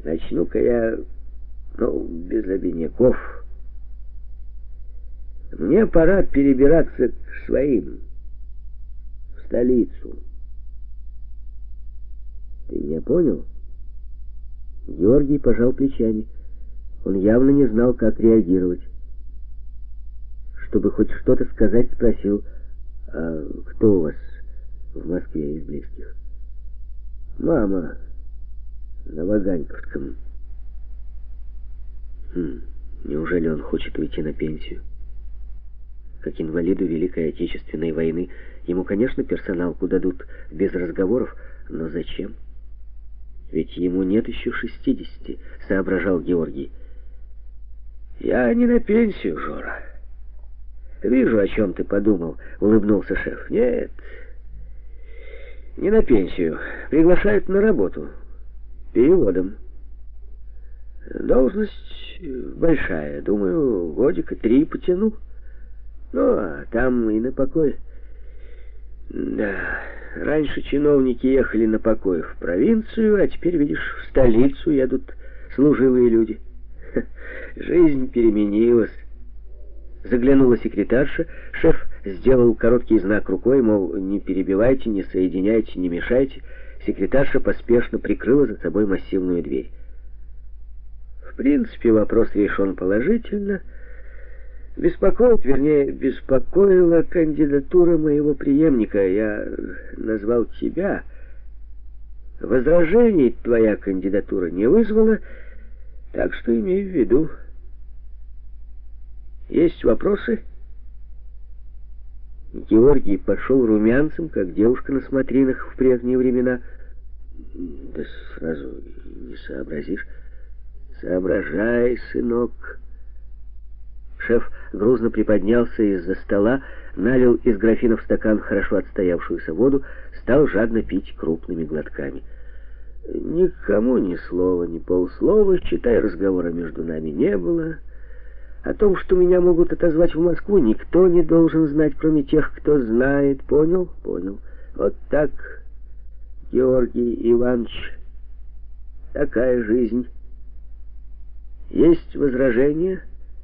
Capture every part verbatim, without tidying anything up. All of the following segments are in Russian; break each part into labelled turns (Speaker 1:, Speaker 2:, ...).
Speaker 1: Начну-ка я, ну, без обиняков. Мне пора перебираться к своим, в столицу. Ты меня понял? Георгий пожал плечами. Он явно не знал, как реагировать. Чтобы хоть что-то сказать, спросил: а кто у вас в Москве из близких? Мама на Ваганьковском. Хм, неужели он хочет уйти на пенсию? Как инвалиду Великой Отечественной войны ему, конечно, персоналку дадут без разговоров, но зачем? Ведь ему нет еще шестидесяти, соображал Георгий. Я не на пенсию, Жора. Вижу, о чем ты подумал, улыбнулся шеф. Нет, не на пенсию. Приглашают на работу. Переводом. Должность большая. Думаю, годика три потяну. Ну, а там и на покой. Да, раньше чиновники ехали на покой в провинцию, а теперь, видишь, в столицу едут служивые люди. Ха, жизнь переменилась. Заглянула секретарша, шеф сделал короткий знак рукой, мол, не перебивайте, не соединяйте, не мешайте. Секретарша поспешно прикрыла за собой массивную дверь. В принципе, вопрос решен положительно. Беспокоит, вернее, беспокоила кандидатура моего преемника. Я назвал тебя. Возражений твоя кандидатура не вызвала, так что имей в виду. Есть вопросы? Георгий пошел румянцем, как девушка на смотринах в прежние времена. Да сразу не сообразишь. Соображай, сынок. Шеф грузно приподнялся из-за стола, налил из графина в стакан хорошо отстоявшуюся воду, стал жадно пить крупными глотками. Никому ни слова, ни полслова, считай, разговора между нами не было. О том, что меня могут отозвать в Москву, никто не должен знать, кроме тех, кто знает. Понял? Понял. Вот так, Георгий Иванович, такая жизнь. Есть возражения?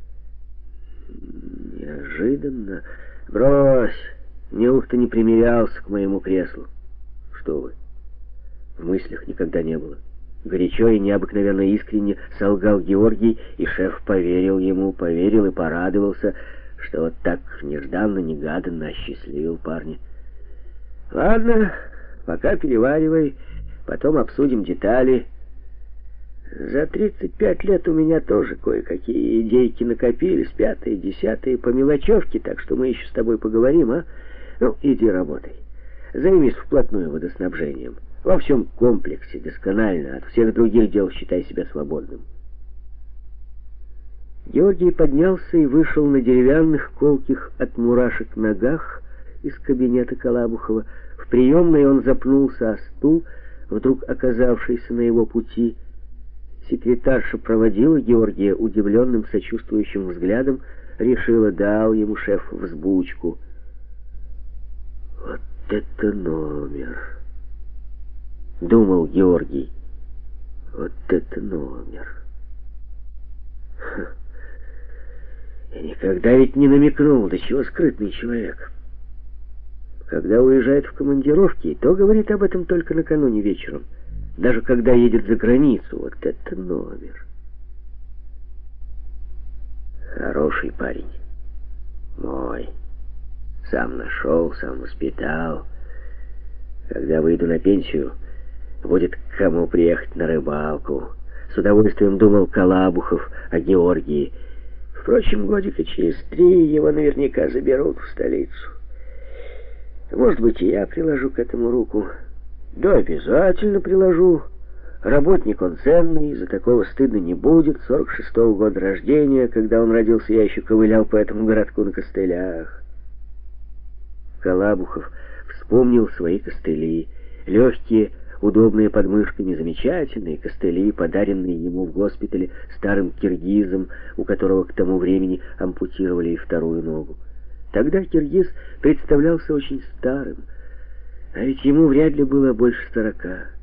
Speaker 1: Неожиданно. Брось, неужто не примирялся к моему креслу? Что вы? В мыслях никогда не было. Горячо и необыкновенно искренне солгал Георгий, и шеф поверил ему, поверил и порадовался, что вот так нежданно-негаданно осчастливил парня. Ладно, пока переваривай, потом обсудим детали. За тридцать пять лет у меня тоже кое-какие идейки накопились, пятые, десятые, по мелочевке, так что мы еще с тобой поговорим, а? Ну, иди работай. Займись вплотную водоснабжением. Во всем комплексе, досконально, от всех других дел считай себя свободным. Георгий поднялся и вышел на деревянных, колких от мурашек ногах из кабинета Колабухова. В приемной он запнулся о стул, вдруг оказавшийся на его пути. Секретарша проводила Георгия удивленным, сочувствующим взглядом, решила, дал ему шеф взбучку. Вот это номер! Думал Георгий. Вот это номер. Ха. Я никогда ведь не намекнул, до чего скрытный человек. Когда уезжает в командировки, то говорит об этом только накануне вечером. Даже когда едет за границу. Вот это номер. Хороший парень. Мой. Сам нашел, сам воспитал. Когда выйду на пенсию, будет к кому приехать на рыбалку. С удовольствием думал Колабухов о Георгии. Впрочем, годика через три его наверняка заберут в столицу. Может быть, и я приложу к этому руку. Да, обязательно приложу. Работник он ценный, за такого стыдно не будет. сорок шестого года рождения, когда он родился, я еще ковылял по этому городку на костылях. Колабухов вспомнил свои костыли, легкие, удобные под мышками, замечательные костыли, подаренные ему в госпитале старым киргизом, у которого к тому времени ампутировали и вторую ногу. Тогда киргиз представлялся очень старым, а ведь ему вряд ли было больше сорока.